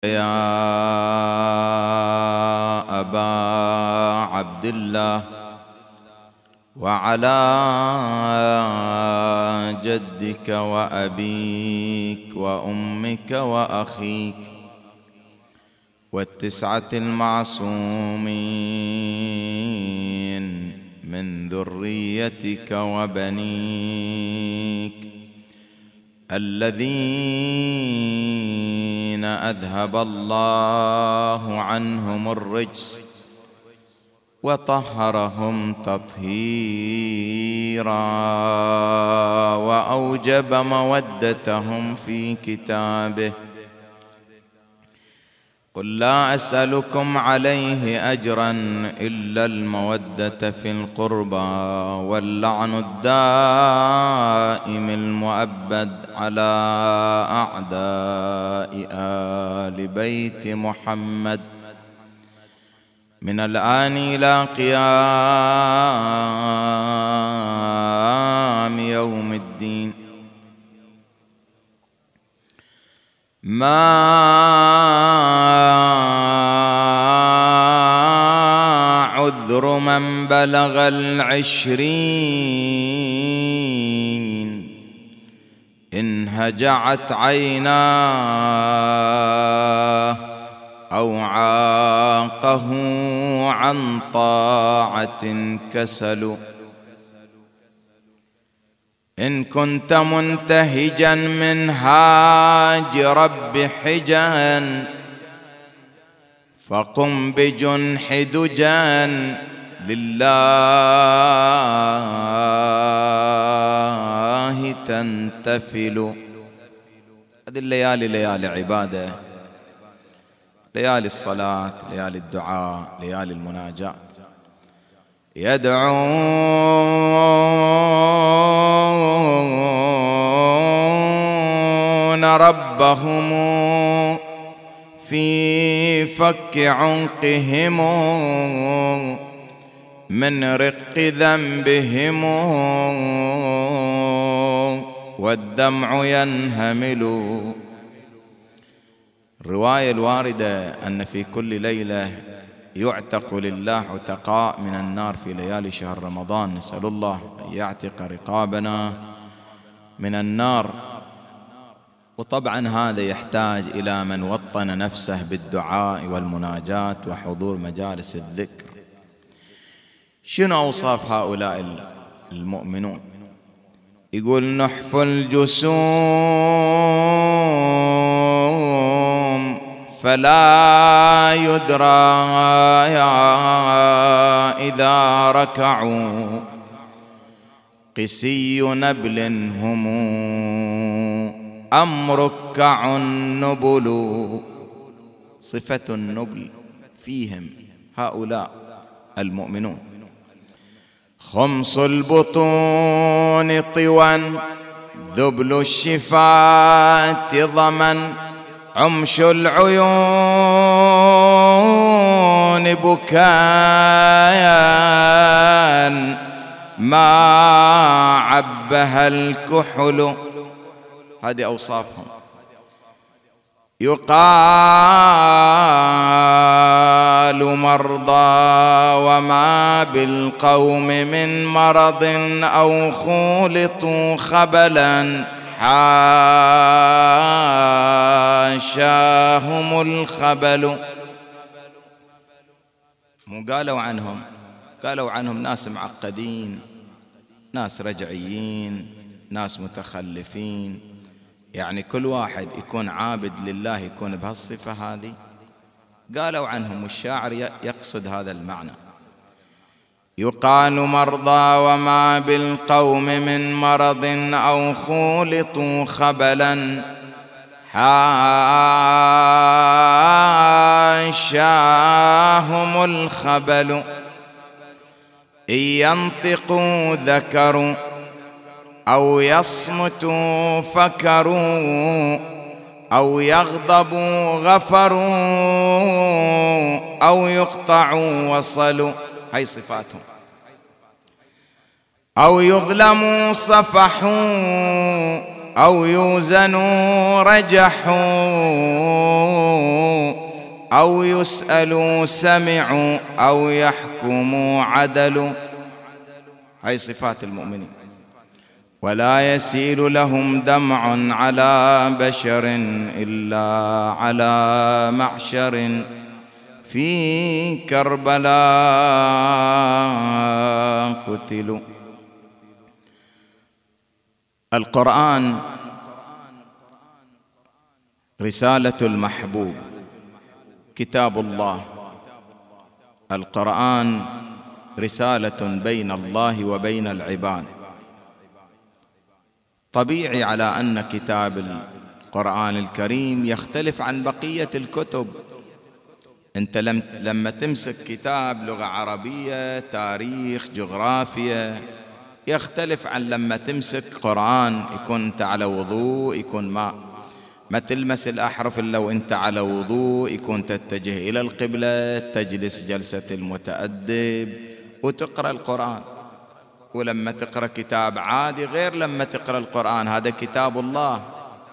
يا أبا عبد الله وعلى جدك وأبيك وأمك وأخيك والتسعة المعصومين من ذريتك وبنيك الذين أذهب الله عنهم الرجس وطهرهم تطهيرا وأوجب مودتهم في كتابه. قل لا أسألكم عليه أجرا إلا المودة في القربى واللعن الدائم المؤبد على أعداء آل بيت محمد من الآن إلى قيام يوم الدين. ما عذر من بلغ 20 إن هجعت عيناه أو عاقه عن طاعة كسل. إن كنت منتهجا من هاج رب حجا فقم بجنح دجا لله تنتفل. هذه الليالي ليالي عبادة، ليالي الصلاة، ليالي الدعاء، ليالي المناجاة. يدعون ربهم في فك عنقهم من رق ذنبهم والدمع ينهمل. الرواية الواردة أن في كل ليلة يعتق لله عتقاء من النار في ليالي شهر رمضان. نسأل الله أن يعتق رقابنا من النار. وطبعا هذا يحتاج إلى من وطن نفسه بالدعاء والمناجاة وحضور مجالس الذكر. شنو أوصاف هؤلاء المؤمنون؟ يقول نحف الجسوم فلا يدرى إذا ركعوا قسي نبل هم أم ركع النبل. صفة النبل فيهم هؤلاء المؤمنون. خمص البطون طوى ذبل الشفات ضمن عمش العيون بكايا ما عبها الكحل. هذه أوصافهم. يقال مرضى وما بالقوم من مرض أو خولطوا خبلا حاشاهم الخبل. مو قالوا عنهم ناس معقدين، ناس رجعيين، ناس متخلفين. يعني كل واحد يكون عابد لله يكون بهالصفة هذه. قالوا عنهم، والشاعر يقصد هذا المعنى. يقال مرضى وما بالقوم من مرض أو خولطوا خبلا حاشاهم الخبل. إن ينطقوا ذكروا أو يصمتوا فكروا أو يغضبوا غفروا أو يقطعوا وصلوا. هاي صفاتهم. أو يظلموا صفحوا أو يوزنوا رجحوا، أو يسألوا سمعوا، أو يحكموا عدلوا. هاي صفات المؤمنين. ولا يسيل لهم دمع على بشر إلا على معشر في كربلاء قتلوا. القرآن رسالة المحبوب، كتاب الله. القرآن رسالة بين الله وبين العباد. طبيعي على أن كتاب القرآن الكريم يختلف عن بقية الكتب. أنت لما تمسك كتاب لغة عربية، تاريخ، جغرافيا، يختلف عن لما تمسك قرآن يكون أنت على وضوء، يكون ما تلمس الأحرف إلا وأنت على وضوء، يكون تتجه إلى القبلة، تجلس جلسة المتأدب وتقرأ القرآن. ولما تقرأ كتاب عادي غير لما تقرأ القرآن. هذا كتاب الله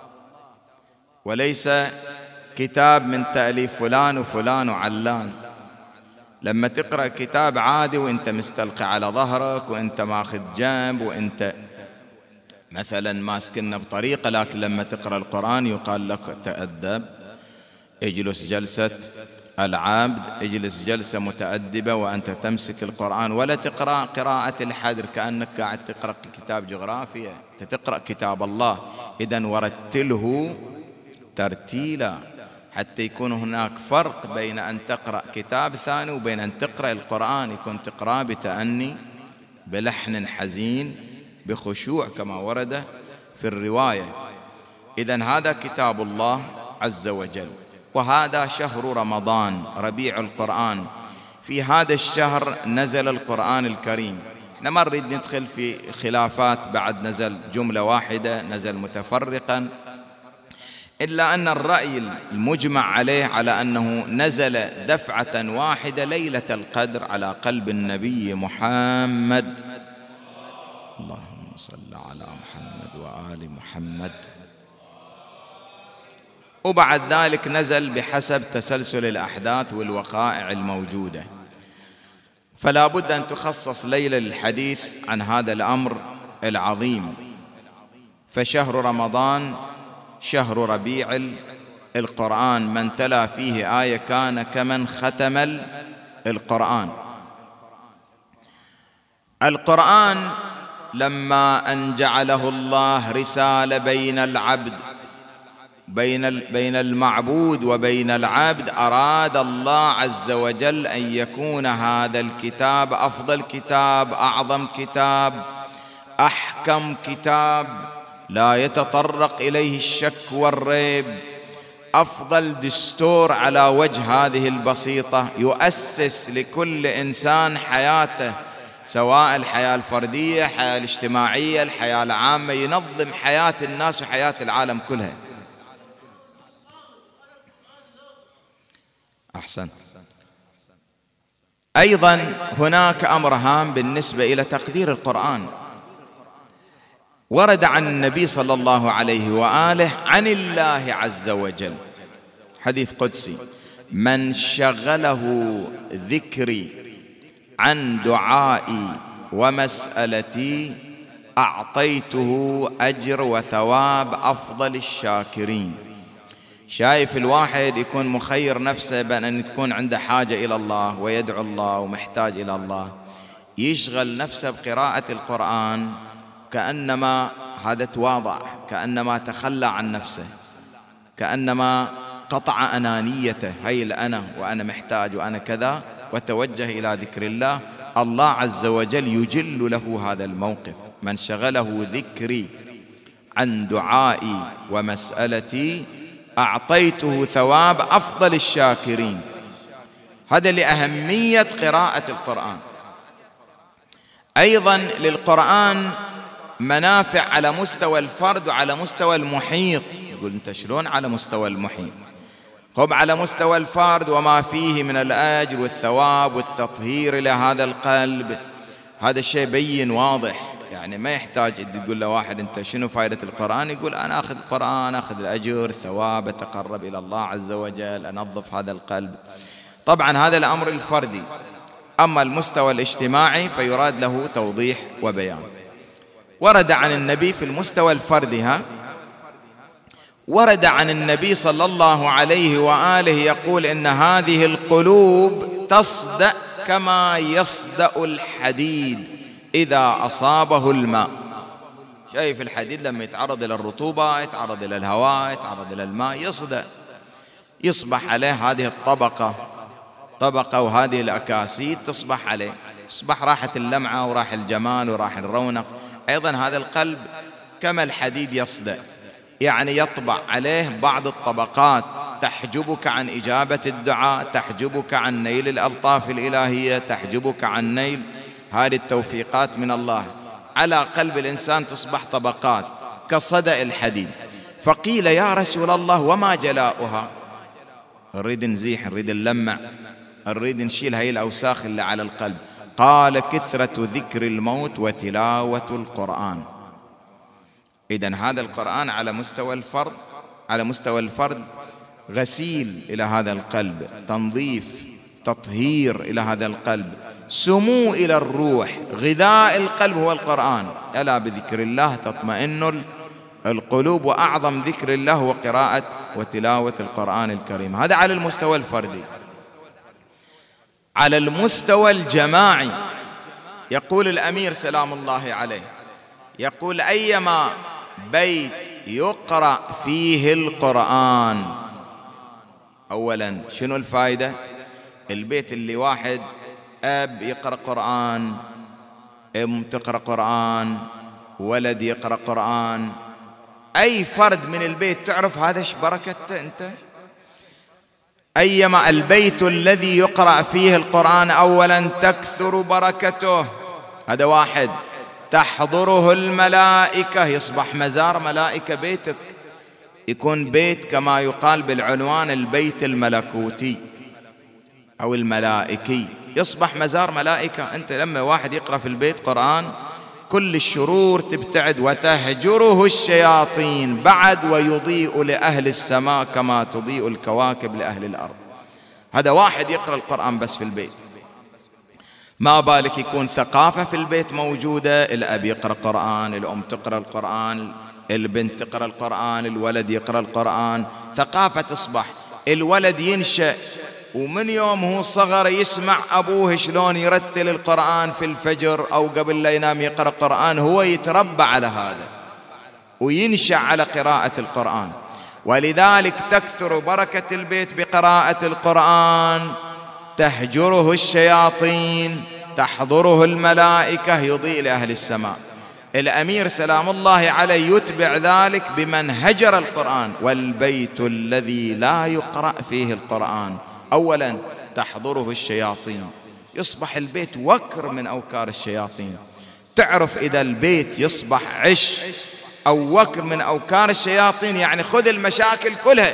وليس كتاب من تأليف فلان وفلان وعلان. لما تقرأ كتاب عادي وانت مستلقي على ظهرك وانت ماخذ جنب وانت مثلا ماسكنا بطريقة، لكن لما تقرأ القرآن يقال لك تأدب، اجلس جلسة العبد، اجلس جلسة متأدبة وأنت تمسك القرآن، ولا تقرأ قراءة الحدر كأنك قاعد تقرأ كتاب جغرافيا. تقرأ كتاب الله. إذن ورتله ترتيلا، حتى يكون هناك فرق بين أن تقرأ كتاب ثاني وبين أن تقرأ القرآن. يكون تقرأ بتأني، بلحن حزين، بخشوع كما ورد في الرواية. إذن هذا كتاب الله عز وجل. وهذا شهر رمضان ربيع القرآن. في هذا الشهر نزل القرآن الكريم. احنا ما نريد ندخل في خلافات بعد نزل جملة واحدة، نزل متفرقا، إلا أن الرأي المجمع عليه على أنه نزل دفعة واحدة ليلة القدر على قلب النبي محمد. اللهم صل على محمد وآل محمد. وبعد ذلك نزل بحسب تسلسل الأحداث والوقائع الموجودة. فلا بد أن تخصص ليلة للحديث عن هذا الأمر العظيم. فشهر رمضان شهر ربيع القرآن، من تلا فيه آية كان كمن ختم القرآن. القرآن لما أن جعله الله رسالة بين العبد، بين المعبود وبين العبد، أراد الله عز وجل أن يكون هذا الكتاب أفضل كتاب، أعظم كتاب، أحكم كتاب، لا يتطرق إليه الشك والريب، أفضل دستور على وجه هذه البسيطة، يؤسس لكل إنسان حياته، سواء الحياة الفردية، الحياة الاجتماعية، الحياة العامة، ينظم حياة الناس وحياة العالم كلها. أحسن. أيضا هناك أمر هام بالنسبة إلى تقدير القرآن. ورد عن النبي صلى الله عليه وآله عن الله عز وجل حديث قدسي: من شغله ذكري عن دعائي ومسألتي أعطيته أجر وثواب أفضل الشاكرين. شايف الواحد يكون مخير نفسه بأن أن تكون عنده حاجة إلى الله ويدعو الله ومحتاج إلى الله، يشغل نفسه بقراءة القرآن، كأنما هذا تواضع، كأنما تخلى عن نفسه، كأنما قطع أنانيته، هي الأنا وأنا محتاج وأنا كذا، وتوجه إلى ذكر الله. الله عز وجل يجل له هذا الموقف: من شغله ذكري عن دعائي ومسألتي أعطيته ثواب أفضل الشاكرين. هذا لأهمية قراءة القرآن. أيضا للقرآن منافع على مستوى الفرد وعلى مستوى المحيط. يقول أنت شلون على مستوى المحيط؟ خب على مستوى الفرد وما فيه من الأجر والثواب والتطهير لهذا القلب، هذا الشيء بين واضح. يعني ما يحتاج تقول له واحد أنت شنو فائدة القرآن، يقول أنا أخذ القرآن أخذ الأجر ثواب، أتقرب إلى الله عز وجل، أنظف هذا القلب. طبعا هذا الأمر الفردي. أما المستوى الاجتماعي فيراد له توضيح وبيان. ورد عن النبي في المستوى الفردي ورد عن النبي صلى الله عليه وآله يقول إن هذه القلوب تصدأ كما يصدأ الحديد إذا أصابه الماء. شايف الحديد لما يتعرض إلى الرطوبة، يتعرض إلى الهواء، يتعرض إلى الماء، يصدأ، يصبح عليه هذه الطبقة وهذه الأكاسيد تصبح عليه، تصبح راحة اللمعة وراح الجمال وراح الرونق. أيضا هذا القلب كما الحديد يصدأ، يعني يطبع عليه بعض الطبقات تحجبك عن إجابة الدعاء، تحجبك عن نيل الألطاف الإلهية، تحجبك عن نيل هذه التوفيقات من الله. على قلب الإنسان تصبح طبقات كصدأ الحديد. فقيل يا رسول الله وما جلاؤها؟ نريد نزيح، نريد نلمع، نريد نشيل هاي الأوساخ اللي على القلب. قال كثرة ذكر الموت وتلاوة القرآن. إذن هذا القرآن على مستوى الفرد غسيل إلى هذا القلب، تنظيف، تطهير إلى هذا القلب، سمو إلى الروح. غذاء القلب هو القرآن. ألا بذكر الله تطمئن القلوب، وأعظم ذكر الله هو قراءة وتلاوة القرآن الكريم. هذا على المستوى الفردي. على المستوى الجماعي يقول الأمير سلام الله عليه، يقول أيما بيت يقرأ فيه القرآن، أولا شنو الفائدة؟ البيت اللي واحد أب يقرأ قرآن، أم تقرأ قرآن، ولد يقرأ قرآن، أي فرد من البيت تعرف هذا ايش بركته أنت. أيما البيت الذي يقرأ فيه القرآن أولا تكثر بركته، هذا واحد. تحضره الملائكة، يصبح مزار ملائكة بيتك، يكون بيت كما يقال بالعنوان البيت الملكوتي أو الملائكي، يصبح مزار ملائكة. أنت لما واحد يقرأ في البيت قرآن كل الشرور تبتعد، وتهجره الشياطين بعد، ويضيء لأهل السماء كما تضيء الكواكب لأهل الأرض. هذا واحد يقرأ القرآن بس في البيت. ما بالك يكون ثقافة في البيت موجودة، الأب يقرأ قرآن، الأم تقرأ القرآن، البنت تقرأ القرآن، الولد يقرأ القرآن، ثقافة تصبح. الولد ينشأ ومن يوم هو صغر يسمع أبوه شلون يرتل القرآن في الفجر أو قبل لا ينام يقرأ قرآن، هو يتربى على هذا وينشأ على قراءة القرآن. ولذلك تكثر بركة البيت بقراءة القرآن، تهجره الشياطين، تحضره الملائكة، يضيء لأهل السماء. الأمير سلام الله عليه يتبع ذلك بمن هجر القرآن. والبيت الذي لا يقرأ فيه القرآن أولا تحضره الشياطين، يصبح البيت وكر من أوكار الشياطين. تعرف إذا البيت يصبح عش أو وكر من أوكار الشياطين، يعني خذ المشاكل كلها،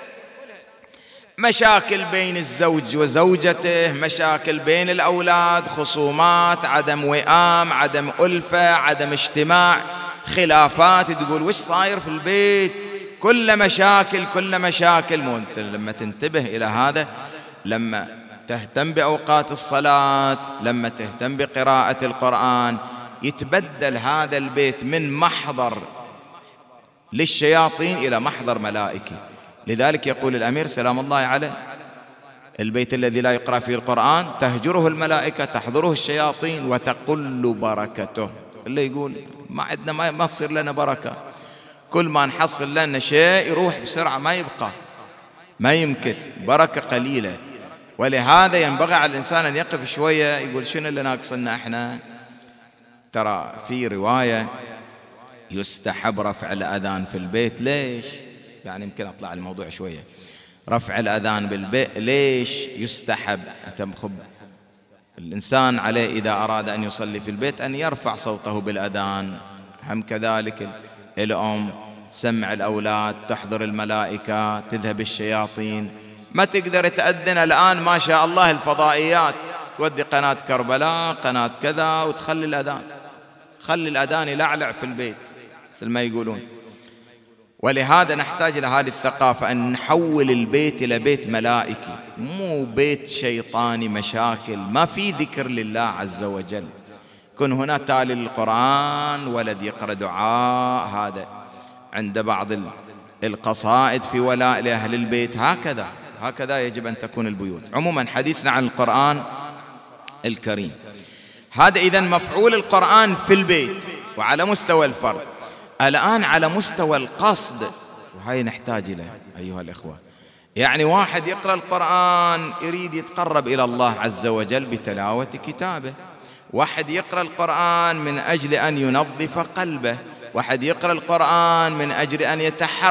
مشاكل بين الزوج وزوجته، مشاكل بين الأولاد، خصومات، عدم وئام، عدم ألفة، عدم اجتماع، خلافات، تقول وش صاير في البيت؟ كل مشاكل. مو أنت لما تنتبه إلى هذا، لما تهتم بأوقات الصلاة، لما تهتم بقراءة القرآن، يتبدل هذا البيت من محضر للشياطين إلى محضر ملائكي. لذلك يقول الأمير سلام الله عليه البيت الذي لا يقرأ فيه القرآن تهجره الملائكة، تحضره الشياطين، وتقل بركته. اللي يقول ما عندنا ما تصير لنا بركة، كل ما نحصل لنا شيء يروح بسرعة، ما يبقى، ما يمكث، بركة قليلة. ولهذا ينبغي على الإنسان أن يقف شوية يقول شنو اللي ناقصنا إحنا. ترى في رواية يستحب رفع الأذان في البيت. ليش؟ يعني يمكن أطلع الموضوع شوية. رفع الأذان بالبيت ليش يستحب؟ الإنسان عليه إذا أراد أن يصلي في البيت أن يرفع صوته بالأذان. هم كذلك الأم تسمع الأولاد، تحضر الملائكة، تذهب الشياطين. ما تقدر تأذن الآن ما شاء الله الفضائيات تودي قناة كربلاء، قناة كذا، وتخلي الأذان. خلي الأذان يلعلع في البيت مثل ما يقولون. ولهذا نحتاج إلى هذه الثقافة، أن نحول البيت إلى بيت ملائكي، مو بيت شيطاني مشاكل، ما في ذكر لله عز وجل. كن هنا تالي القرآن، ولد يقرأ دعاء، هذا عند بعض القصائد في ولاء لأهل البيت. هكذا يجب أن تكون البيوت. عموما حديثنا عن القرآن الكريم هذا إذن مفعول القرآن في البيت وعلى مستوى الفرد. الآن على مستوى القصد، وهي نحتاج إليه أيها الإخوة. يعني واحد يقرأ القرآن يريد يتقرب إلى الله عز وجل بتلاوة كتابه، واحد يقرأ القرآن من أجل أن ينظف قلبه، واحد يقرأ القرآن من أجل أن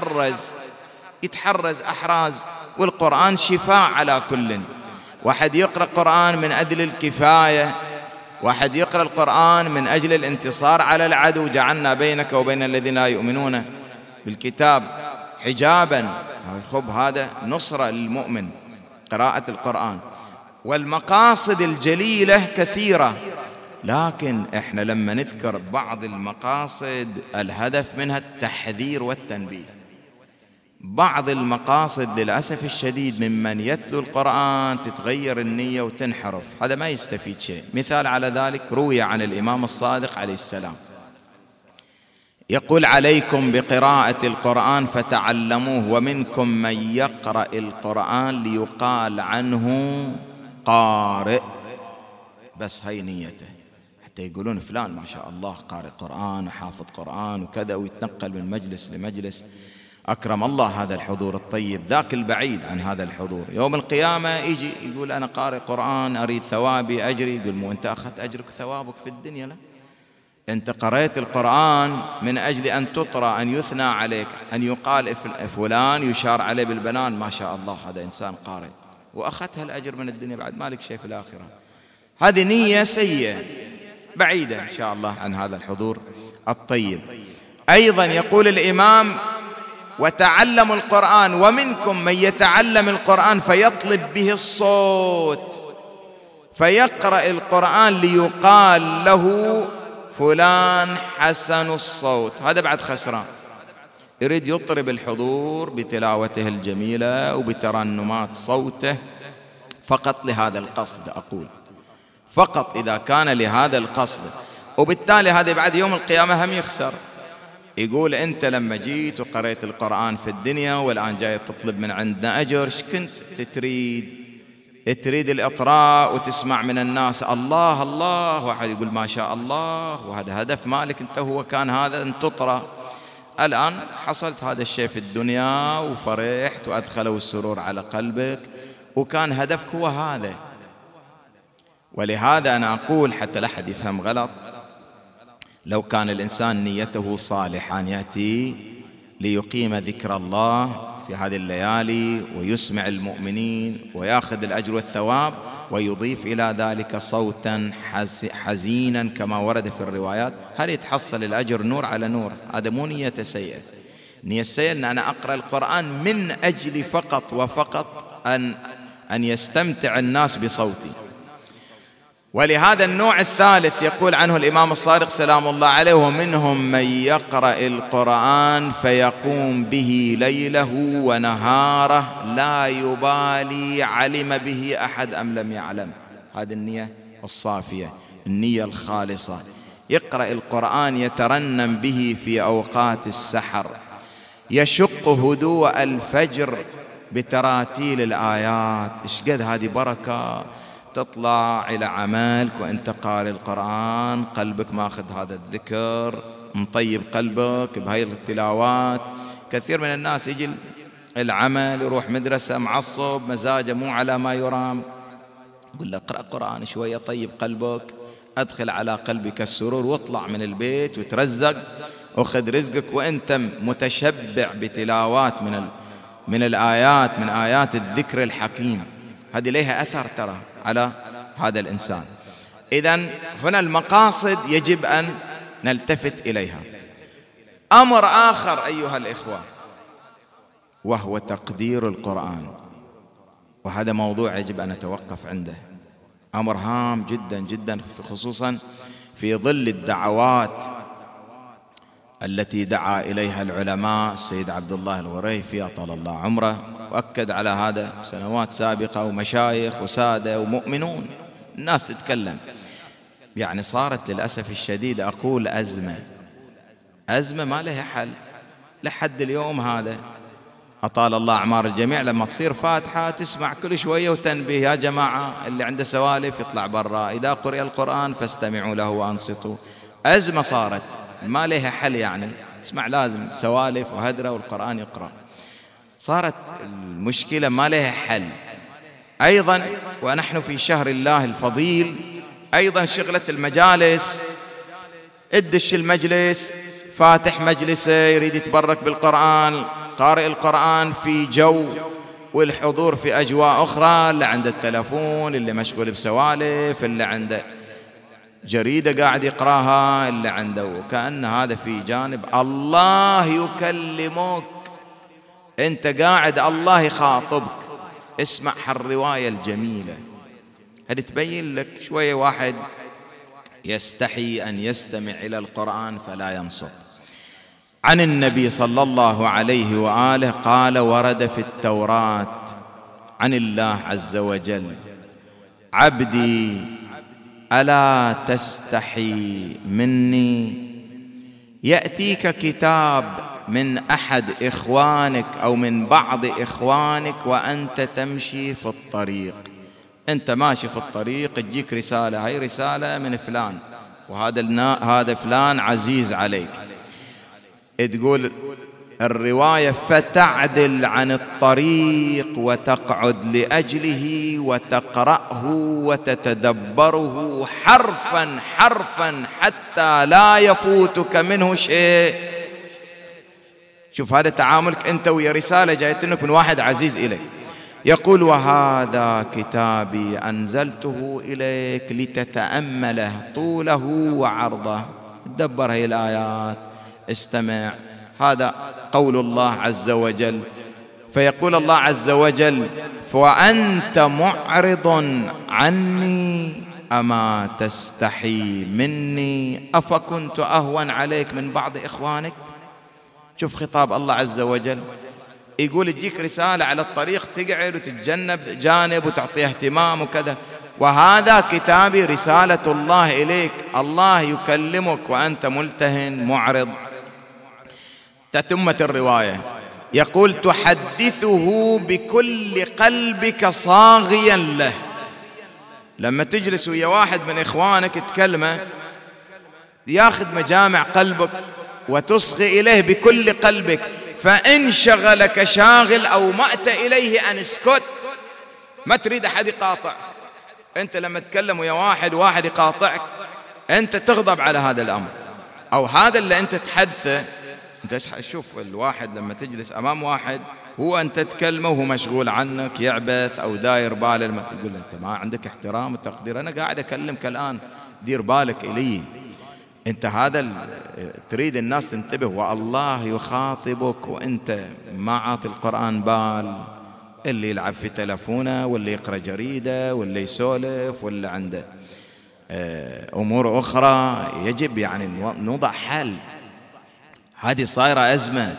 يتحرز أحراز، والقرآن شفاء على كل. واحد يقرأ القرآن من أجل الكفاية، واحد يقرأ القرآن من أجل الانتصار على العدو. جعلنا بينك وبين الذين لا يؤمنون بالكتاب حجابا، هذا نصرة للمؤمن قراءة القرآن. والمقاصد الجليلة كثيرة، لكن احنا لما نذكر بعض المقاصد الهدف منها التحذير والتنبيه. بعض المقاصد للأسف الشديد ممن يتلو القرآن تتغير النية وتنحرف، هذا ما يستفيد شيء. مثال على ذلك روي عن الإمام الصادق عليه السلام يقول: عليكم بقراءة القرآن فتعلموه، ومنكم من يقرأ القرآن ليقال عنه قارئ. بس هاي نيته، حتى يقولون فلان ما شاء الله قارئ قرآن وحافظ قرآن وكذا، ويتنقل من مجلس لمجلس. أكرم الله هذا الحضور الطيب، ذاك البعيد عن هذا الحضور يوم القيامة يجي يقول أنا قارئ قرآن أريد ثوابي أجري. يقول: مو أنت أخذت أجرك وثوابك في الدنيا؟ لا، أنت قرأت القرآن من أجل أن تطرى، أن يثنى عليك، أن يقال فلان يشار عليه بالبنان ما شاء الله هذا إنسان قارئ، وأخذت هالأجر من الدنيا، بعد مالك شيء في الآخرة. هذه نية سيئة بعيدة إن شاء الله عن هذا الحضور الطيب. أيضا يقول الإمام: وتعلموا القرآن، ومنكم من يتعلم القرآن فيطلب به الصوت، فيقرأ القرآن ليقال له فلان حسن الصوت. هذا بعد خسران، يريد يطرب الحضور بتلاوته الجميلة وبترنمات صوته فقط لهذا القصد. أقول فقط إذا كان لهذا القصد، وبالتالي هذا بعد يوم القيامة هم يخسر. يقول: أنت لما جيت وقرأت القرآن في الدنيا والآن جاي تطلب من عندنا أجر، ايش كنت تريد الإطراء وتسمع من الناس الله الله، واحد يقول ما شاء الله، وهذا هدف مالك أنت، هو كان هذا أن تطرى. الآن حصلت هذا الشيء في الدنيا وفرحت وأدخلوا السرور على قلبك، وكان هدفك هو هذا. ولهذا أنا أقول حتى لا أحد يفهم غلط، لو كان الإنسان نيته صالحة أن يأتي ليقيم ذكر الله في هذه الليالي ويسمع المؤمنين ويأخذ الأجر والثواب، ويضيف إلى ذلك صوتا حزينا كما ورد في الروايات، هل يتحصل الأجر نور على نور؟ هذا مو نية سيئة. نية سيئة أن أنا أقرأ القرآن من أجل فقط وفقط أن يستمتع الناس بصوتي. ولهذا النوع الثالث يقول عنه الإمام الصادق سلام الله عليه: ومنهم من يقرأ القرآن فيقوم به ليله ونهاره لا يبالي علم به أحد أم لم يعلم. هذه النية الصافية، النية الخالصة. يقرأ القرآن يترنم به في أوقات السحر، يشق هدوء الفجر بتراتيل الآيات. إيش قد هذه بركة، تطلع إلى عملك وأنت قارئ القرآن، قلبك ماخذ هذا الذكر، مطيب قلبك بهاي التلاوات. كثير من الناس يجي العمل يروح مدرسة معصب مزاجه مو على ما يرام، يقول له اقرأ قرآن شوية طيب قلبك، أدخل على قلبك السرور، واطلع من البيت وترزق وخذ رزقك وأنت متشبع بتلاوات من الآيات، من آيات الذكر الحكيم. هذه لها أثر ترى على هذا الإنسان. إذن هنا المقاصد يجب أن نلتفت إليها. أمر آخر أيها الإخوة وهو تقدير القرآن، وهذا موضوع يجب أن نتوقف عنده، أمر هام جدا جدا، خصوصا في ظل الدعوات التي دعا إليها العلماء السيد عبد الله الغريفي أطال الله عمره، وأكد على هذا سنوات سابقة، ومشايخ وسادة ومؤمنون، الناس تتكلم. يعني صارت للأسف الشديد أقول أزمة ما لها حل لحد اليوم هذا. أطال الله أعمار الجميع، لما تصير فاتحة تسمع كل شوية وتنبيه، يا جماعة اللي عنده سوالف يطلع برا، إذا قرئ القرآن فاستمعوا له وأنصتوا. أزمة صارت ما لها حل، يعني تسمع لازم سوالف وهدرة والقرآن يقرأ. صارت المشكلة ما لها حل. أيضا ونحن في شهر الله الفضيل، أيضا شغلة المجالس، ادش المجلس فاتح مجلسه يريد يتبرك بالقرآن، قارئ القرآن في جو والحضور في أجواء أخرى، اللي عنده التلفون، اللي مشغول بسوالف، اللي عنده جريدة قاعد يقراها، اللي عنده، وكأن هذا في جانب الله يكلمك، أنت قاعد الله يخاطبك. اسمع هالرواية الجميلة هذه تبين لك شوية واحد يستحي أن يستمع إلى القرآن فلا ينصت. عن النبي صلى الله عليه وآله قال: ورد في التوراة عن الله عز وجل: عبدي ألا تستحي مني؟ يأتيك كتاب من أحد إخوانك أو من بعض إخوانك وأنت تمشي في الطريق، أنت ماشي في الطريق تجيك رسالة، هاي رسالة من فلان، وهذا فلان عزيز عليك. تقول الرواية: فتعدل عن الطريق وتقعد لأجله وتقرأه وتتدبره حرفا حرفا حتى لا يفوتك منه شيء. شوف هذا تعاملك أنت ويا رسالة جايتنك من واحد عزيز إليك، يقول: وهذا كتابي أنزلته إليك لتتأمله طوله وعرضه، تدبر هي الآيات، استمع. هذا قول الله عز وجل. فيقول الله عز وجل: وأنت معرض عني أما تستحي مني أفكنت أهون عليك من بعض إخوانك. شوف خطاب الله عز وجل، يقول تجيك رسالة على الطريق تقعد وتتجنب جانب وتعطيه اهتمام وكذا، وهذا كتابي رسالة الله إليك، الله يكلمك وأنت ملتهن معرض. تتمة الرواية يقول: تحدثه بكل قلبك صاغيا له. لما تجلس ويا واحد من إخوانك تكلمه ياخذ مجامع قلبك وتصغي إليه بكل قلبك، فإن شغلك شاغل أو مأت إليه أن اسكت، ما تريد أحد يقاطع. أنت لما تتكلم ويا واحد يقاطعك أنت تغضب على هذا الأمر، أو هذا اللي أنت تحدثه. أنت شوف الواحد لما تجلس أمام واحد هو أنت تكلمه وهو مشغول عنك يعبث أو داير باله، يقول له أنت ما عندك احترام وتقدير، أنا قاعد أكلمك الآن دير بالك إلي. أنت هذا تريد الناس تنتبه، والله يخاطبك وأنت ما عاطي القرآن بال. اللي يلعب في تلفونه واللي يقرأ جريدة واللي يسولف واللي عنده أمور أخرى، يجب يعني نوضع حل. هذه صايرة أزمة،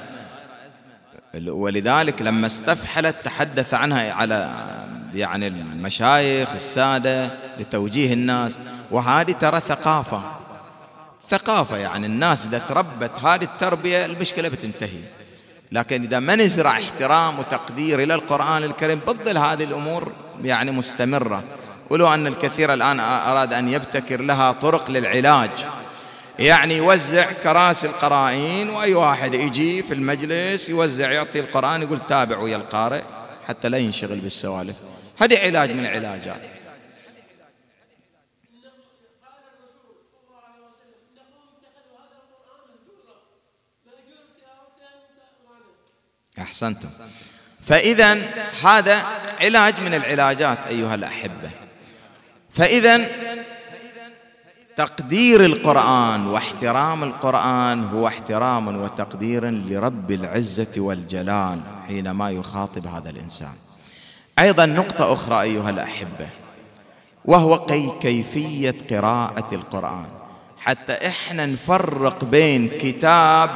ولذلك لما استفحلت تحدث عنها على يعني المشايخ السادة لتوجيه الناس. وهذه ترى ثقافة يعني الناس إذا تربت هذه التربية المشكلة بتنتهي. لكن إذا ما نزرع احترام وتقدير إلى القرآن الكريم بتظل هذه الأمور يعني مستمرة. ولو أن الكثير الآن أراد أن يبتكر لها طرق للعلاج، يعني يوزع كراسي القرائين وأي واحد يجي في المجلس يوزع يعطي القرآن، يقول تابعوا يا القارئ حتى لا ينشغل بالسوالف. هذه علاج من العلاجات. أحسنتم. فإذا هذا علاج من العلاجات أيها الأحبة. فإذا تقدير القرآن واحترام القرآن هو احترام وتقدير لرب العزة والجلال حينما يخاطب هذا الإنسان. أيضا نقطة أخرى أيها الأحبة، وهو كيفية قراءة القرآن. حتى إحنا نفرق بين كتاب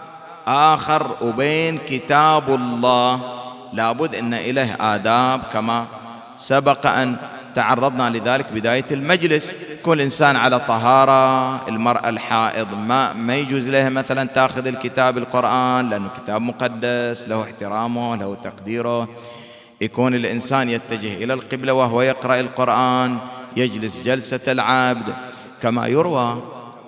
آخر وبين كتاب الله لابد أن إليه آداب، كما سبق أن تعرضنا لذلك بداية المجلس. كل إنسان على طهارة. المرأة الحائض ما يجوز لها مثلا تأخذ الكتاب القرآن، لأنه كتاب مقدس، له احترامه، له تقديره. يكون الإنسان يتجه إلى القبلة وهو يقرأ القرآن، يجلس جلسة العبد، كما يروى.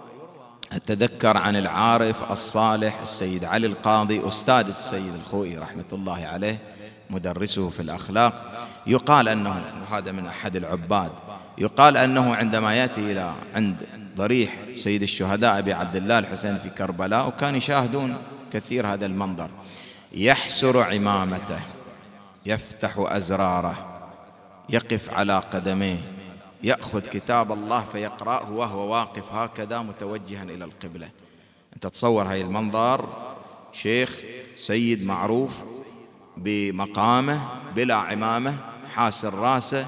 أتذكر عن العارف الصالح السيد علي القاضي أستاذ السيد الخوئي رحمة الله عليه، مدرسه في الأخلاق، يقال أنه، وهذا من أحد العباد، يقال أنه عندما يأتي إلى عند ضريح سيد الشهداء أبي عبد الله الحسين في كربلاء، وكان يشاهدون كثير هذا المنظر، يحسر عمامته، يفتح أزراره، يقف على قدميه، يأخذ كتاب الله فيقرأه وهو واقف هكذا متوجها إلى القبلة. أنت تصور هاي المنظر، شيخ سيد معروف بمقامه بلا عمامة، حاسر راسه،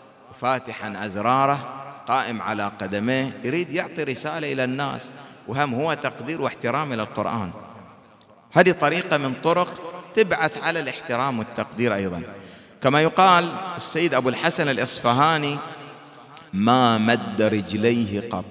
فاتحا أزراره، قائم على قدميه، يريد يعطي رسالة إلى الناس، وهم هو تقدير واحترام إلى القرآن. هذه طريقة من طرق تبعث على الاحترام والتقدير أيضا. كما يقال السيد أبو الحسن الإصفهاني ما مد رجليه قط.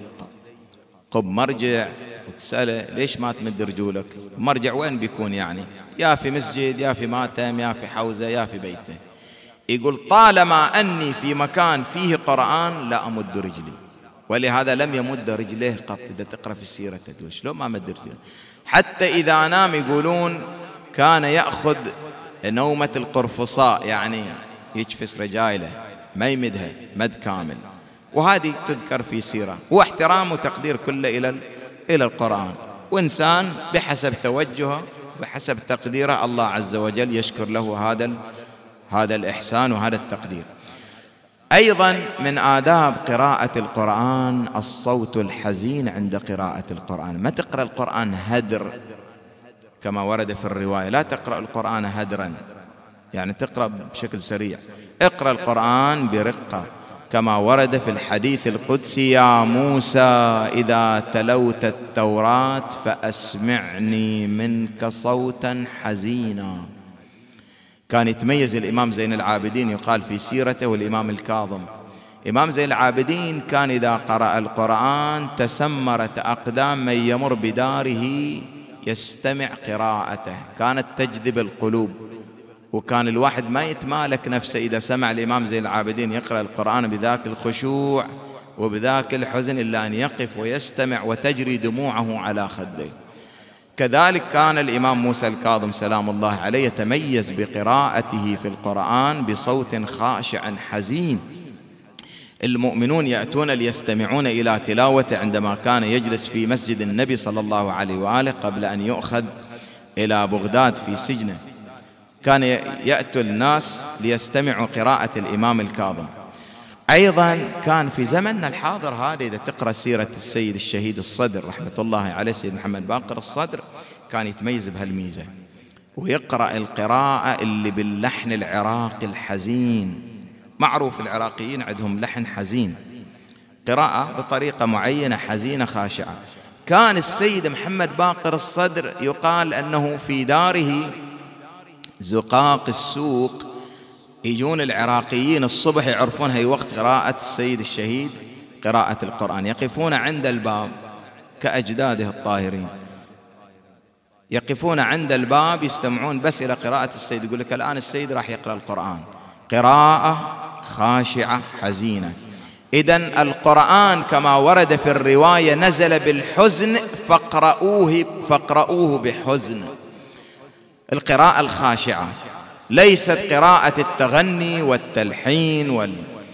قب مرجع تسأله ليش ما تمد رجولك؟ مرجع وين بيكون يعني؟ يا في مسجد، يا في ماتم، يا في حوزة، يا في بيته. يقول طالما أني في مكان فيه قرآن لا أمد رجلي، ولهذا لم يمد رجليه قط. إذا تقرأ في السيرة تدوش شلون ما مد رجليه. حتى إذا نام يقولون كان يأخذ نومة القرفصاء، يعني يجفس رجايله ما يمدها مد كامل، وهذه تذكر في سيرة. واحترام وتقدير كله إلى القرآن، وإنسان بحسب توجهه بحسب تقديره الله عز وجل يشكر له هذا الإحسان وهذا التقدير. أيضا من آداب قراءة القرآن الصوت الحزين عند قراءة القرآن. ما تقرأ القرآن هدر كما ورد في الرواية، لا تقرأ القرآن هدرا، يعني تقرأ بشكل سريع. اقرأ القرآن برقة، كما ورد في الحديث القدسي: يا موسى إذا تلوت التوراة فأسمعني منك صوتا حزينا. كان يتميز الإمام زين العابدين، يقال في سيرته والإمام الكاظم، إمام زين العابدين كان إذا قرأ القرآن تسمرت أقدام من يمر بداره يستمع قراءته، كانت تجذب القلوب، وكان الواحد ما يتمالك نفسه إذا سمع الإمام زين العابدين يقرأ القرآن بذاك الخشوع وبذاك الحزن إلا أن يقف ويستمع وتجري دموعه على خده. كذلك كان الإمام موسى الكاظم سلام الله عليه يتميز بقراءته في القرآن بصوت خاشع حزين. المؤمنون يأتون ليستمعون إلى تلاوته عندما كان يجلس في مسجد النبي صلى الله عليه وآله قبل أن يؤخذ إلى بغداد في سجنه. كان يأتوا الناس ليستمعوا قراءة الإمام الكاظم. أيضا كان في زمننا الحاضر هذا، إذا تقرأ سيرة السيد الشهيد الصدر رحمة الله عليه سيد محمد باقر الصدر، كان يتميز بهالميزة، ويقرأ القراءة اللي باللحن العراقي الحزين. معروف العراقيين عندهم لحن حزين، قراءة بطريقة معينة حزينة خاشعة. كان السيد محمد باقر الصدر يقال أنه في داره زقاق السوق يجون العراقيين الصبح يعرفون هاي وقت قراءة السيد الشهيد قراءة القرآن، يقفون عند الباب كأجداده الطاهرين، يقفون عند الباب يستمعون بس إلى قراءة السيد. يقول لك الآن السيد راح يقرأ القرآن، قراءة خاشعة حزينة. إذن القرآن كما ورد في الرواية نزل بالحزن فاقرؤوه بحزن. القراءة الخاشعة ليست قراءة التغني والتلحين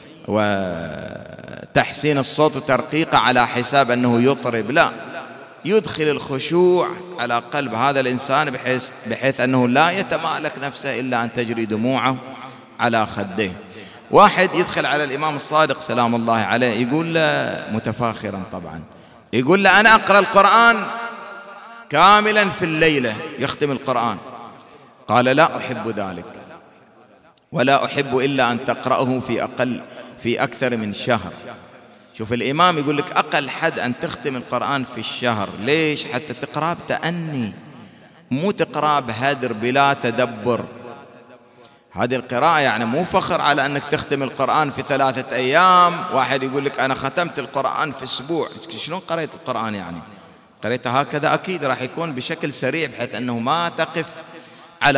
وتحسين الصوت وترقيقه على حساب أنه يطرب، لا، يدخل الخشوع على قلب هذا الإنسان بحيث أنه لا يتمالك نفسه إلا أن تجري دموعه على خديه. واحد يدخل على الإمام الصادق سلام الله عليه يقول له متفاخرا طبعا، يقول له أنا أقرأ القرآن كاملا في الليلة، يختم القرآن. قال لا أحب ذلك، ولا أحب إلا أن تقرأه في أكثر من شهر. شوف الإمام يقول لك أقل حد أن تختم القرآن في الشهر. ليش؟ حتى تقرأ بتأني، مو تقرأ بهدر بلا تدبر. هذه القراءة يعني مو فخر على أنك تختم القرآن في 3 أيام. واحد يقول لك أنا ختمت القرآن في أسبوع. شلون قرأت القرآن يعني؟ قرأت هكذا؟ أكيد راح يكون بشكل سريع بحيث أنه ما تقف على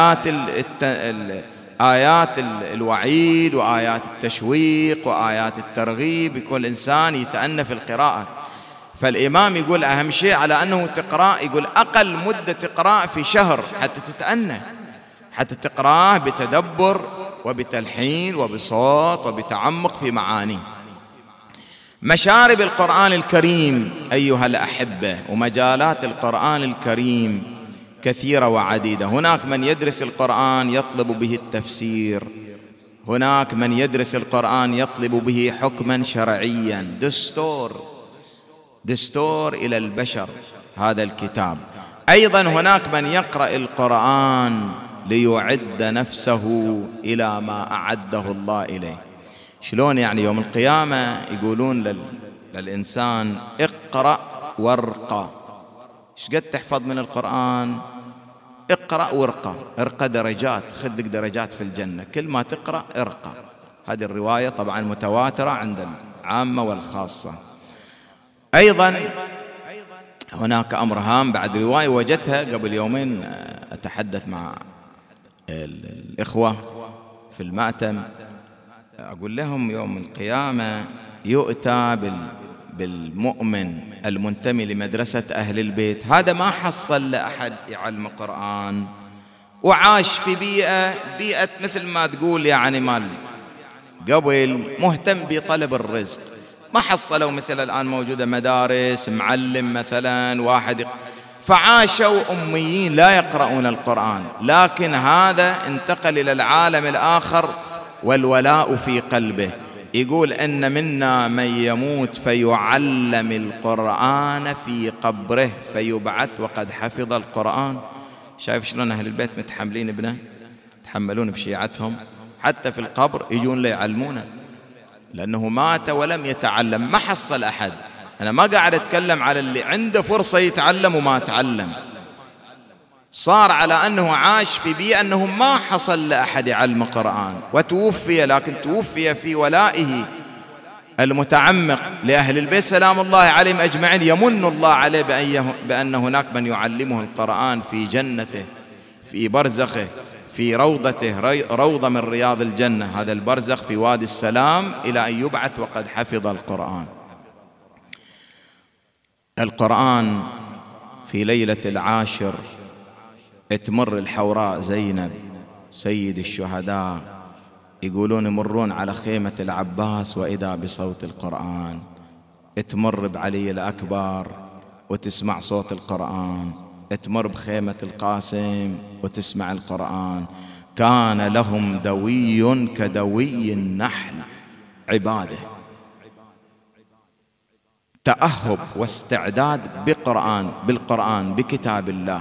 آيات الوعيد وآيات التشويق وآيات الترغيب، يكون الإنسان يتأنى في القراءة. فالإمام يقول أهم شيء على أنه تقرأ، يقول أقل مدة تقرأ في شهر حتى تتأنى، حتى تقرأه بتدبر وبتلحين وبصوت وبتعمق في معانيه. مشارب القرآن الكريم أيها الأحبة ومجالات القرآن الكريم كثيرة وعديدة. هناك من يدرس القرآن يطلب به التفسير، هناك من يدرس القرآن يطلب به حكما شرعيا، دستور إلى البشر هذا الكتاب. أيضا هناك من يقرأ القرآن ليعد نفسه إلى ما أعده الله إليه. شلون يعني؟ يوم القيامة يقولون للإنسان اقرأ وارقى. ايش قد تحفظ من القرآن؟ اقرأ وارقى. ارقى درجات، خذ لك درجات في الجنة، كل ما تقرأ ارقى. هذه الرواية طبعا متواترة عند العامة والخاصة. أيضا هناك أمر هام بعد، رواية وجدتها قبل يومين أتحدث مع الإخوة في المأتم، أقول لهم يوم القيامة يؤتى بالمؤمن المنتمي لمدرسة أهل البيت، هذا ما حصل لأحد يعلم قرآن وعاش في بيئة مثل ما تقول يعني مال قبل، مهتم بطلب الرزق، ما حصلوا مثل الآن موجودة مدارس معلم مثلا واحد، فعاشوا أميين لا يقرؤون القرآن. لكن هذا انتقل إلى العالم الآخر والولاء في قلبه. يقول إن منا من يموت فيعلم القرآن في قبره فيبعث وقد حفظ القرآن. شايف شلون أهل البيت متحملين ابنه، يتحملون بشيعتهم، حتى في القبر يجون ليعلمونه، لأنه مات ولم يتعلم، ما حصل أحد. أنا ما قاعد أتكلم على اللي عنده فرصة يتعلم وما تعلم، صار على أنه عاش في بيئة أنه ما حصل لأحد يعلم قرآن وتوفي، لكن توفي في ولائه المتعمق لأهل البيت سلام الله عليهم أجمعين. يمن الله عليه بأن هناك من يعلمه القرآن في جنته، في برزخه، في روضته، روضة من رياض الجنة، هذا البرزخ في وادي السلام، إلى أن يبعث وقد حفظ القرآن. القرآن في ليلة العاشر تمر الحوراء زينب سيد الشهداء، يقولون يمرون على خيمة العباس وإذا بصوت القرآن، تمر بعلي الأكبر وتسمع صوت القرآن، تمر بخيمة القاسم وتسمع القرآن. كان لهم دوي كدوي النحل، عبادة، تأهب واستعداد بالقرآن بكتاب الله.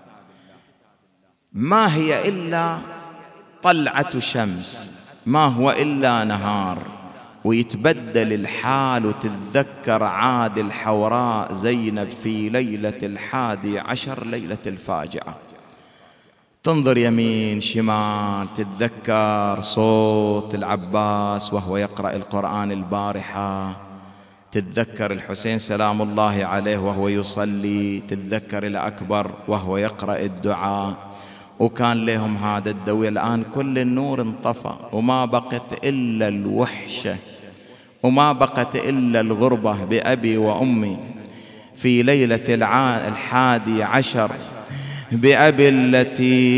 ما هي إلا طلعة شمس، ما هو إلا نهار، ويتبدل الحال. وتتذكر عاد الحوراء زينب في ليلة 11 ليلة الفاجعة، تنظر يمين شمال، تتذكر صوت العباس وهو يقرأ القرآن البارحة، تتذكر الحسين سلام الله عليه وهو يصلي، تتذكر الأكبر وهو يقرأ الدعاء. وكان لهم هذا الدوي. الآن كل النور انطفى وما بقت إلا الوحشة وما بقت إلا الغربة بأبي وأمي. في ليلة 11 بأبي التي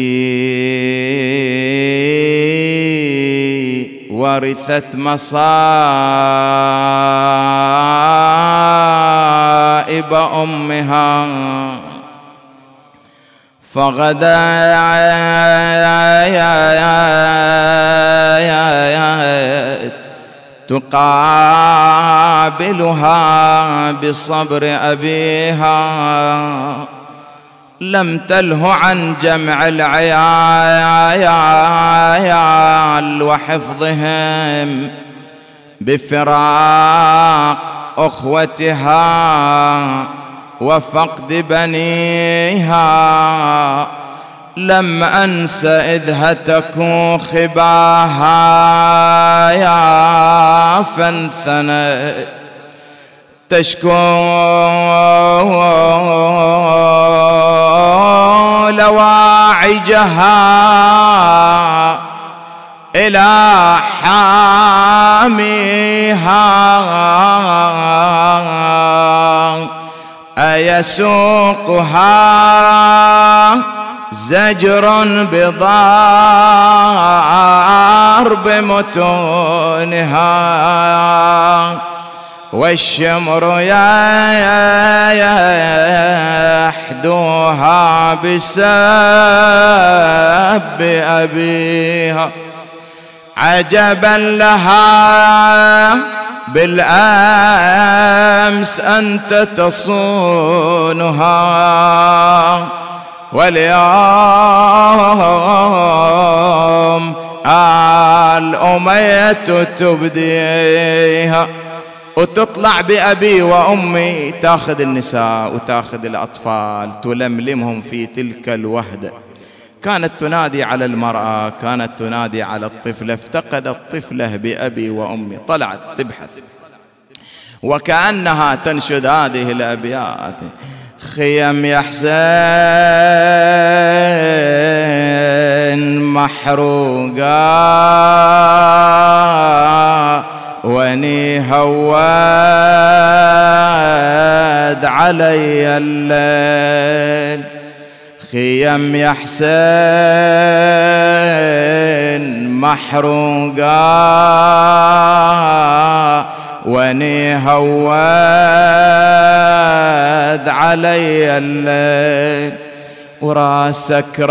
ورثت مصائب أمها، فغدا تقابلها بصبر أبيها، لم تله عن جمع العيال وحفظهم، بفراق أخوتها وفقد بنيها، لم أنس إذ هتكوا خباها يا فانثنت تشكو لواعجها إلى حاميها، أيسوقها زجر بضرب متونها، والشمر يحدوها بسب أبيها. عجبا لها بالأمس أنت تصونها، واليوم الأمية تبديها. وتطلع بأبي وأمي تاخذ النساء وتاخذ الأطفال تلملمهم في تلك الوهدة. كانت تنادي على المرأة، كانت تنادي على الطفلة، افتقدت طفله بأبي وأمي. طلعت تبحث وكأنها تنشد هذه الأبيات: خيم يا حسين محروقة واني هواد علي الليل. خيم يا حسين محروقة واني هواد علي الليل. وراسك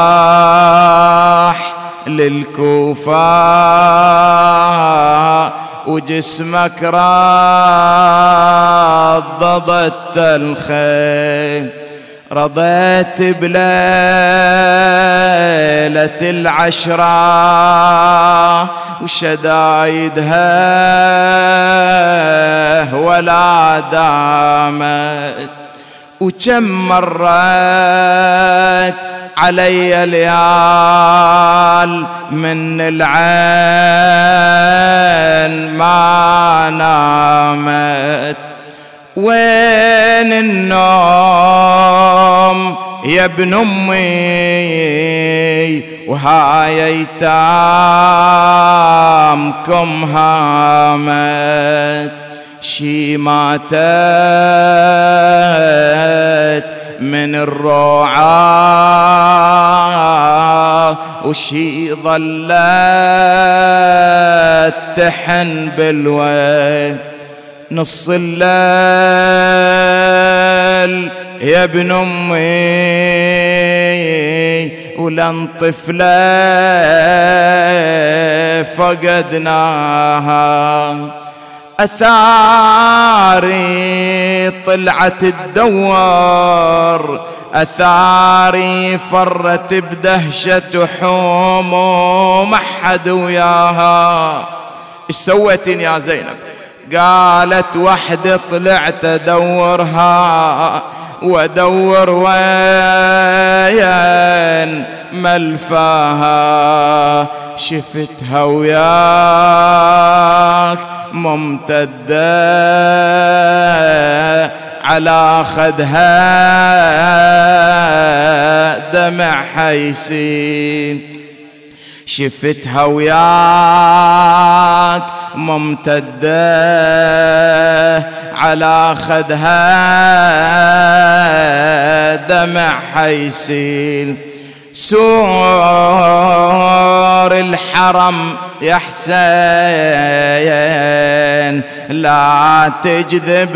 راح للكوفة وجسمك ضضت الخيل. رضيت بليلة العشرة وشدايدها ولا دامت، وكم مرت علي ليال من العين ما نامت. وين النوم يا ابن أمي وهاي ايتامكم هامت. شي ماتت من الروعة وشي ظلت تحن بالويل. نص الليل يا ابن أمي ولن طفلة فقدناها. أثاري طلعت الدوار، أثاري فرت بدهشة حوم وما حد وياها. إيش سويتين يا زينب؟ قالت وحدة طلعت أدورها وأدور وين ملفاها. شفتها وياك ممتدة على خدها دمع حيسين. شفتها وياك ممتدة على خدها دمع حيسين. سور الحرم يا حسين لا تجذب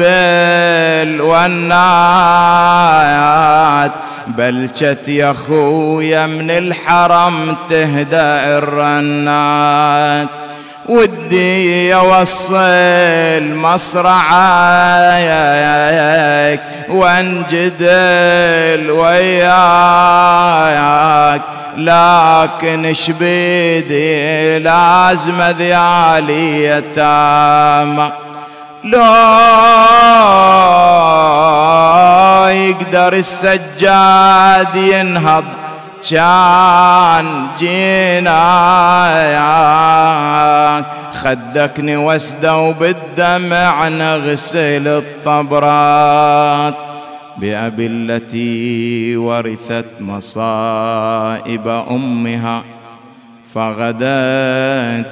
الونات، بلشت يا خويا من الحرم تهدأ الرنات. ودي اوصل مصرعك وانجدل وياك، لكن شبيدي لازم ذيالي يتامى، لو يقدر السجاد ينهض كان جيناك، خدكني وسده وبالدمع نغسل الطبرات، بأبي التي ورثت مصائب أمها فغدت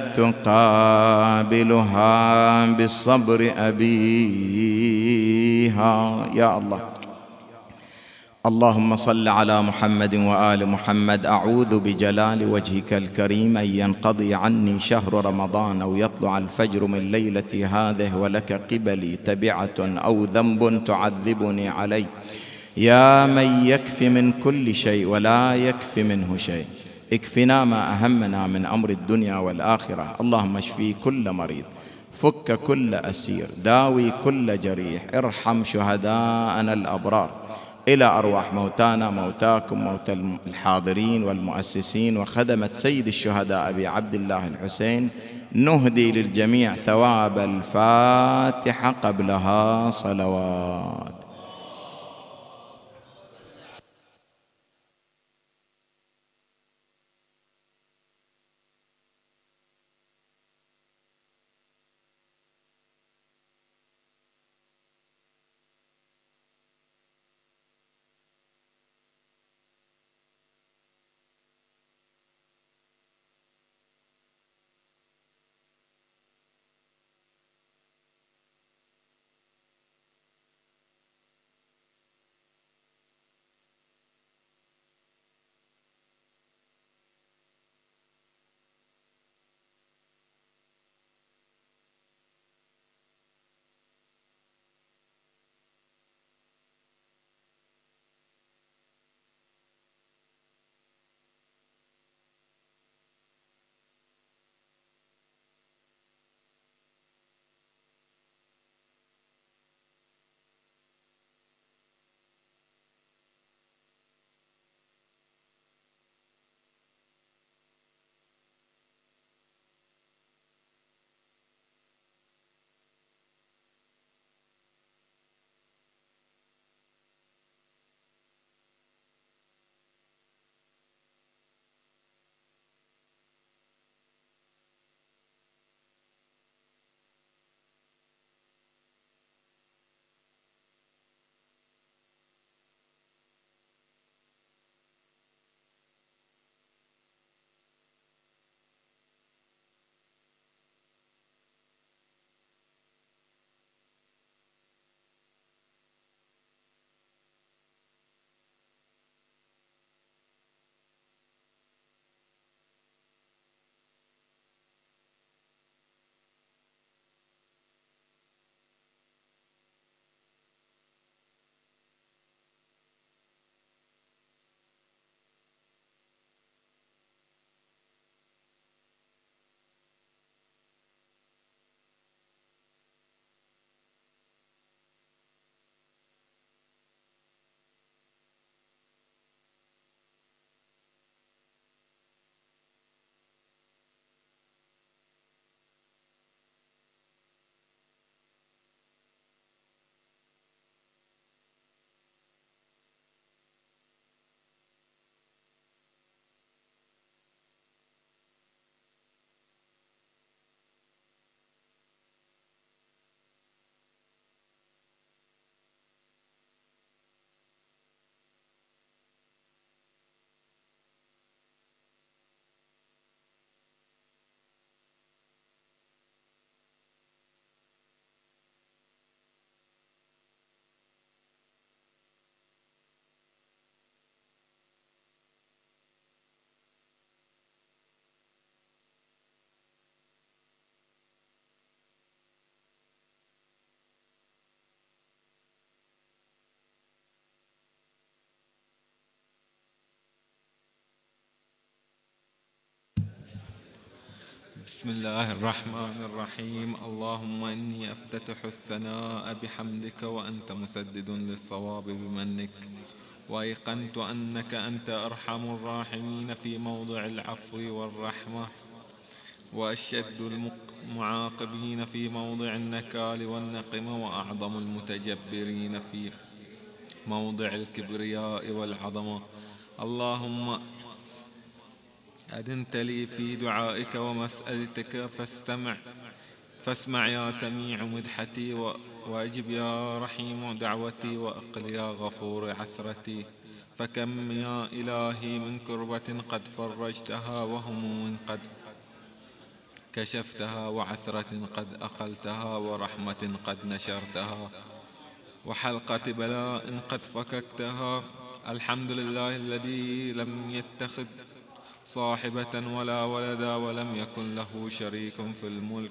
تقابلها بالصبر أبيها. يا الله، اللهم صل على محمد وآل محمد. أعوذ بجلال وجهك الكريم أن ينقضي عني شهر رمضان أو يطلع الفجر من ليلتي هذه ولك قبلي تبعة أو ذنب تعذبني عليه، يا من يكفي من كل شيء ولا يكفي منه شيء، اكفنا ما أهمنا من أمر الدنيا والآخرة. اللهم اشفي كل مريض، فك كل أسير، داوي كل جريح، ارحم شهداءنا الأبرار. إلى أرواح موتانا، موتاكم، موتى الحاضرين والمؤسسين وخدمة سيد الشهداء أبي عبد الله الحسين، نهدي للجميع ثواب الفاتحة قبلها صلوات. بسم الله الرحمن الرحيم. اللهم إني أفتتح الثناء بحمدك وأنت مسدد للصواب بمنك، وأيقنت أنك أنت أرحم الراحمين في موضع العفو والرحمة، وأشد المعاقبين في موضع النكال والنقمة، وأعظم المتجبرين في موضع الكبرياء والعظمة. اللهم أذنت لي في دعائك ومسألتك فاسمع يا سميع مدحتي، وأجب يا رحيم دعوتي، وأقل يا غفور عثرتي. فكم يا إلهي من كربة قد فرجتها، وهموم قد كشفتها، وعثرة قد أقلتها، ورحمة قد نشرتها، وحلقة بلاء قد فككتها. الحمد لله الذي لم يتخذ صاحبة ولا ولدا، ولم يكن له شريك في الملك،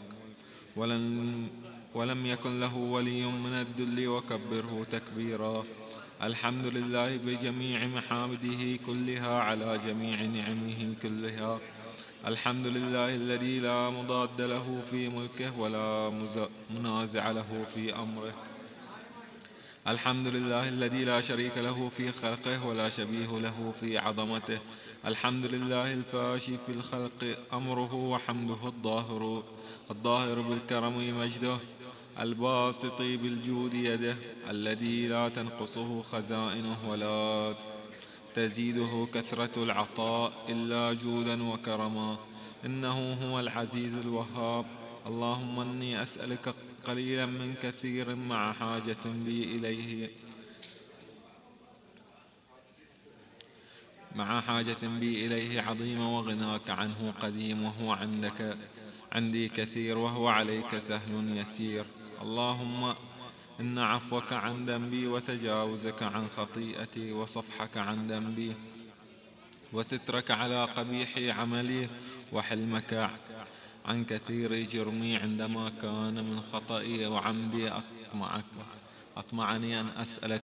ولم يكن له ولي من الذل، وكبره تكبيرا. الحمد لله بجميع محامده كلها، على جميع نعمه كلها. الحمد لله الذي لا مضاد له في ملكه، ولا منازع له في أمره. الحمد لله الذي لا شريك له في خلقه، ولا شبيه له في عظمته. الحمد لله الفاشي في الخلق أمره، وحمده الظاهر بالكرم مجده، الباسط بالجود يده، الذي لا تنقصه خزائنه، ولا تزيده كثرة العطاء إلا جودا وكرما. إنه هو العزيز الوهاب. اللهم إني أسألك قليلا من كثير، مع حاجة بي إليه عظيمة، وغناك عنه قديم، وهو عندي كثير، وهو عليك سهل يسير. اللهم إن عفوك عن ذنبي، وتجاوزك عن خطيئتي، وصفحك عن ذنبي، وسترك على قبيح عملي، وحلمك عن كثير جرمي، عندما كان من خطئي وعمدي أطمعني أن أسألك